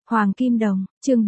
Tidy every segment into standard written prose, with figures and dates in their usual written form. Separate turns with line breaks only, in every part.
Hoàng Kim Đồng, chương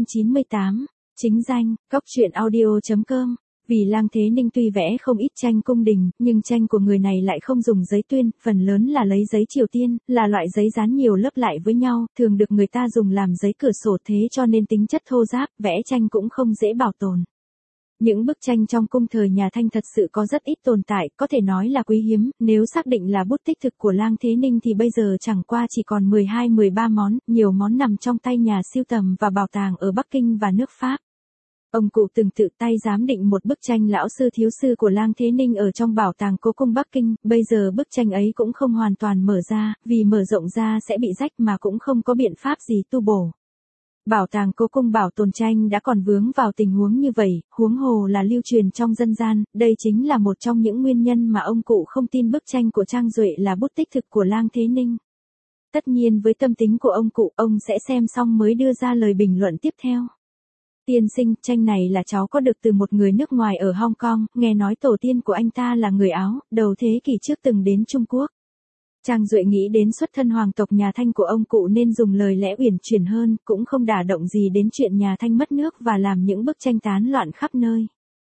498, chính danh, góc truyện audio.com. Vì Lang Thế Ninh tuy vẽ không ít tranh cung đình, nhưng tranh của người này lại không dùng giấy tuyên, phần lớn là lấy giấy Triều Tiên, là loại giấy dán nhiều lớp lại với nhau, thường được người ta dùng làm giấy cửa sổ, thế cho nên tính chất thô ráp, vẽ tranh cũng không dễ bảo tồn. Những bức tranh trong cung thời nhà Thanh thật sự có rất ít tồn tại, có thể nói là quý hiếm, nếu xác định là bút tích thực của Lang Thế Ninh thì bây giờ chẳng qua chỉ còn 12-13 món, nhiều món nằm trong tay nhà sưu tầm và bảo tàng ở Bắc Kinh và nước Pháp. Ông cụ từng tự tay giám định một bức tranh lão sư thiếu sư của Lang Thế Ninh ở trong bảo tàng Cố Cung Bắc Kinh, bây giờ bức tranh ấy cũng không hoàn toàn mở ra, vì mở rộng ra sẽ bị rách mà cũng không có biện pháp gì tu bổ. Bảo tàng Cố Cung bảo tồn tranh đã còn vướng vào tình huống như vậy, huống hồ là lưu truyền trong dân gian, đây chính là một trong những nguyên nhân mà ông cụ không tin bức tranh của Trang Duệ là bút tích thực của Lang Thế Ninh. Tất nhiên với tâm tính của ông cụ, ông sẽ xem xong mới đưa ra lời bình luận tiếp theo. Tiên sinh, tranh này là cháu có được từ một người nước ngoài ở Hong Kong, nghe nói tổ tiên của anh ta là người Áo, đầu thế kỷ trước từng đến Trung Quốc. Trang Duệ nghĩ đến xuất thân hoàng tộc nhà Thanh của ông cụ nên dùng lời lẽ uyển chuyển hơn, cũng không đả động gì đến chuyện nhà Thanh mất nước và làm những bức tranh tán loạn khắp nơi.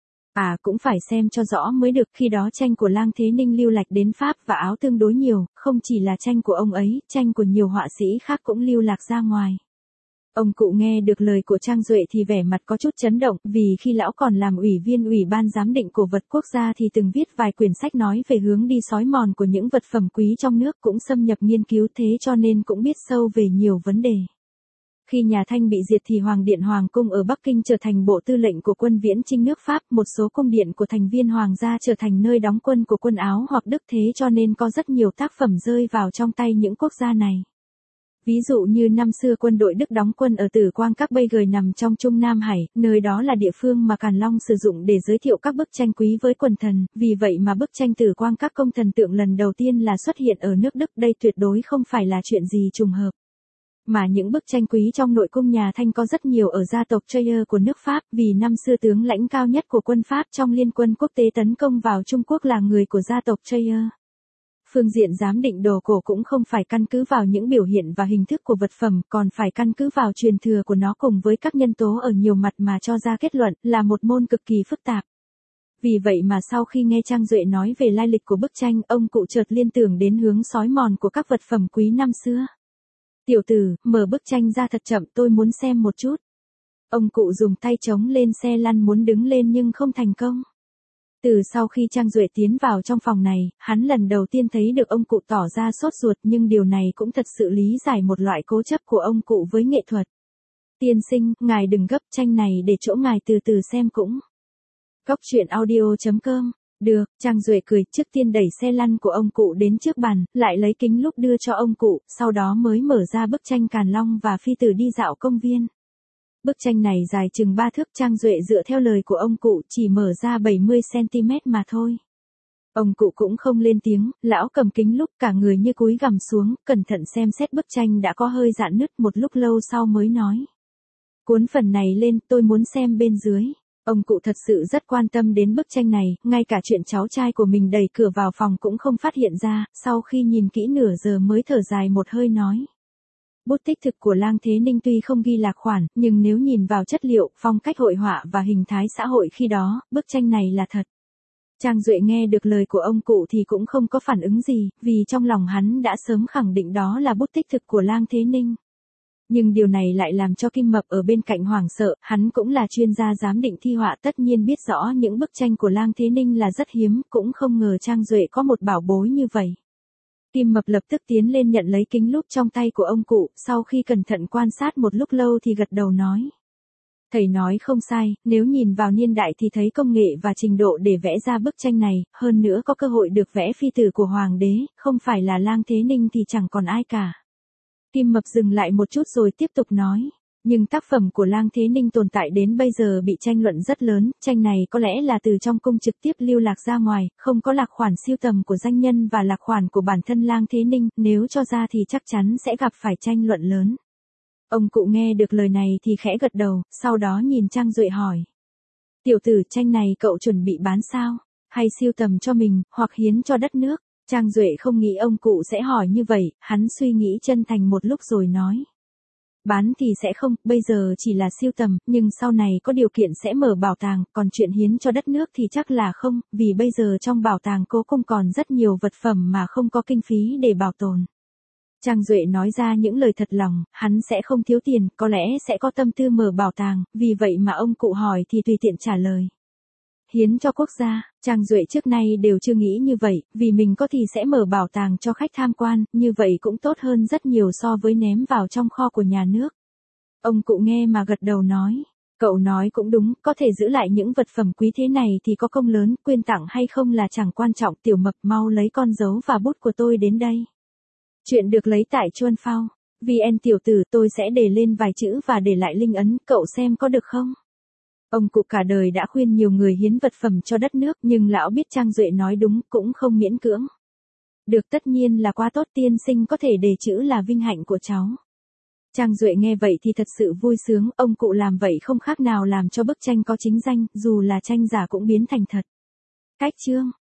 Cũng phải xem cho rõ mới được, khi đó tranh của Lang Thế Ninh lưu lạc đến Pháp và Áo tương đối nhiều, không chỉ là tranh của ông ấy, tranh của nhiều họa sĩ khác cũng lưu lạc ra ngoài. Ông cụ nghe được lời của Trang Duệ thì vẻ mặt có chút chấn động, vì khi lão còn làm ủy viên Ủy ban giám định cổ vật quốc gia thì từng viết vài quyển sách nói về hướng đi xói mòn của những vật phẩm quý trong nước, cũng xâm nhập nghiên cứu, thế cho nên cũng biết sâu về nhiều vấn đề. Khi nhà Thanh bị diệt thì Hoàng điện Hoàng cung ở Bắc Kinh trở thành bộ tư lệnh của quân viễn chinh nước Pháp, một số cung điện của thành viên hoàng gia trở thành nơi đóng quân của quân Áo hoặc Đức, thế cho nên có rất nhiều tác phẩm rơi vào trong tay những quốc gia này. Ví dụ như năm xưa quân đội Đức đóng quân ở Tử Quang Các Bây Gời nằm trong Trung Nam Hải, nơi đó là địa phương mà Càn Long sử dụng để giới thiệu các bức tranh quý với quần thần, vì vậy mà bức tranh Tử Quang Các công thần tượng lần đầu tiên là xuất hiện ở nước Đức, đây tuyệt đối không phải là chuyện gì trùng hợp. Mà những bức tranh quý trong nội cung nhà Thanh có rất nhiều ở gia tộc Trier của nước Pháp, vì năm xưa tướng lãnh cao nhất của quân Pháp trong liên quân quốc tế tấn công vào Trung Quốc là người của gia tộc Trier. Phương diện giám định đồ cổ cũng không phải căn cứ vào những biểu hiện và hình thức của vật phẩm, còn phải căn cứ vào truyền thừa của nó cùng với các nhân tố ở nhiều mặt mà cho ra kết luận, là một môn cực kỳ phức tạp. Vì vậy mà sau khi nghe Trang Duệ nói về lai lịch của bức tranh, ông cụ chợt liên tưởng đến hướng xói mòn của các vật phẩm quý năm xưa. Tiểu tử, mở bức tranh ra thật chậm, tôi muốn xem một chút. Ông cụ dùng tay chống lên xe lăn muốn đứng lên nhưng không thành công. Từ sau khi Trang Duệ tiến vào trong phòng này, hắn lần đầu tiên thấy được ông cụ tỏ ra sốt ruột, nhưng điều này cũng thật sự lý giải một loại cố chấp của ông cụ với nghệ thuật. Tiên sinh, ngài đừng gấp, tranh này để chỗ ngài từ từ xem cũng. Góc truyện audio.com. Được, Trang Duệ cười, trước tiên đẩy xe lăn của ông cụ đến trước bàn, lại lấy kính lúp đưa cho ông cụ, sau đó mới mở ra bức tranh Càn Long và Phi Tử đi dạo công viên. Bức tranh này dài chừng 3 thước, Trang Duệ dựa theo lời của ông cụ chỉ mở ra 70cm mà thôi. Ông cụ cũng không lên tiếng, lão cầm kính lúp cả người như cúi gằm xuống, cẩn thận xem xét bức tranh đã có hơi rạn nứt, một lúc lâu sau mới nói. Cuốn phần này lên, tôi muốn xem bên dưới. Ông cụ thật sự rất quan tâm đến bức tranh này, ngay cả chuyện cháu trai của mình đẩy cửa vào phòng cũng không phát hiện ra, sau khi nhìn kỹ nửa giờ mới thở dài một hơi nói. Bút tích thực của Lang Thế Ninh tuy không ghi lạc khoản, nhưng nếu nhìn vào chất liệu, phong cách hội họa và hình thái xã hội khi đó, bức tranh này là thật. Trang Duệ nghe được lời của ông cụ thì cũng không có phản ứng gì, vì trong lòng hắn đã sớm khẳng định đó là bút tích thực của Lang Thế Ninh. Nhưng điều này lại làm cho Kim Mập ở bên cạnh hoảng sợ, hắn cũng là chuyên gia giám định thi họa, tất nhiên biết rõ những bức tranh của Lang Thế Ninh là rất hiếm, cũng không ngờ Trang Duệ có một bảo bối như vậy. Kim Mập lập tức tiến lên nhận lấy kính lúp trong tay của ông cụ, sau khi cẩn thận quan sát một lúc lâu thì gật đầu nói. Thầy nói không sai, nếu nhìn vào niên đại thì thấy công nghệ và trình độ để vẽ ra bức tranh này, hơn nữa có cơ hội được vẽ phi tử của Hoàng đế, không phải là Lang Thế Ninh thì chẳng còn ai cả. Kim Mập dừng lại một chút rồi tiếp tục nói. Nhưng tác phẩm của Lang Thế Ninh tồn tại đến bây giờ bị tranh luận rất lớn, tranh này có lẽ là từ trong cung trực tiếp lưu lạc ra ngoài, không có lạc khoản sưu tầm của danh nhân và lạc khoản của bản thân Lang Thế Ninh, nếu cho ra thì chắc chắn sẽ gặp phải tranh luận lớn. Ông cụ nghe được lời này thì khẽ gật đầu, sau đó nhìn Trang Duệ hỏi. Tiểu tử, tranh này cậu chuẩn bị bán sao? Hay sưu tầm cho mình, hoặc hiến cho đất nước? Trang Duệ không nghĩ ông cụ sẽ hỏi như vậy, hắn suy nghĩ chân thành một lúc rồi nói. Bán thì sẽ không, bây giờ chỉ là sưu tầm, nhưng sau này có điều kiện sẽ mở bảo tàng, còn chuyện hiến cho đất nước thì chắc là không, vì bây giờ trong bảo tàng cố cung còn rất nhiều vật phẩm mà không có kinh phí để bảo tồn. Trang Duệ nói ra những lời thật lòng, hắn sẽ không thiếu tiền, có lẽ sẽ có tâm tư mở bảo tàng, vì vậy mà ông cụ hỏi thì tùy tiện trả lời. Hiến cho quốc gia, Trang Duệ trước nay đều chưa nghĩ như vậy, vì mình có thì sẽ mở bảo tàng cho khách tham quan, như vậy cũng tốt hơn rất nhiều so với ném vào trong kho của nhà nước. Ông cụ nghe mà gật đầu nói, cậu nói cũng đúng, có thể giữ lại những vật phẩm quý thế này thì có công lớn, quyên tặng hay không là chẳng quan trọng. Tiểu Mập mau lấy con dấu và bút của tôi đến đây. Chuyện được lấy tại Chuan Phao. VN tiểu tử, tôi sẽ để lên vài chữ và để lại linh ấn, cậu xem có được không? Ông cụ cả đời đã khuyên nhiều người hiến vật phẩm cho đất nước, nhưng lão biết Trang Duệ nói đúng, cũng không miễn cưỡng. Được, tất nhiên là quá tốt, tiên sinh có thể để chữ là vinh hạnh của cháu. Trang Duệ nghe vậy thì thật sự vui sướng, ông cụ làm vậy không khác nào làm cho bức tranh có chính danh, dù là tranh giả cũng biến thành thật. Cách chương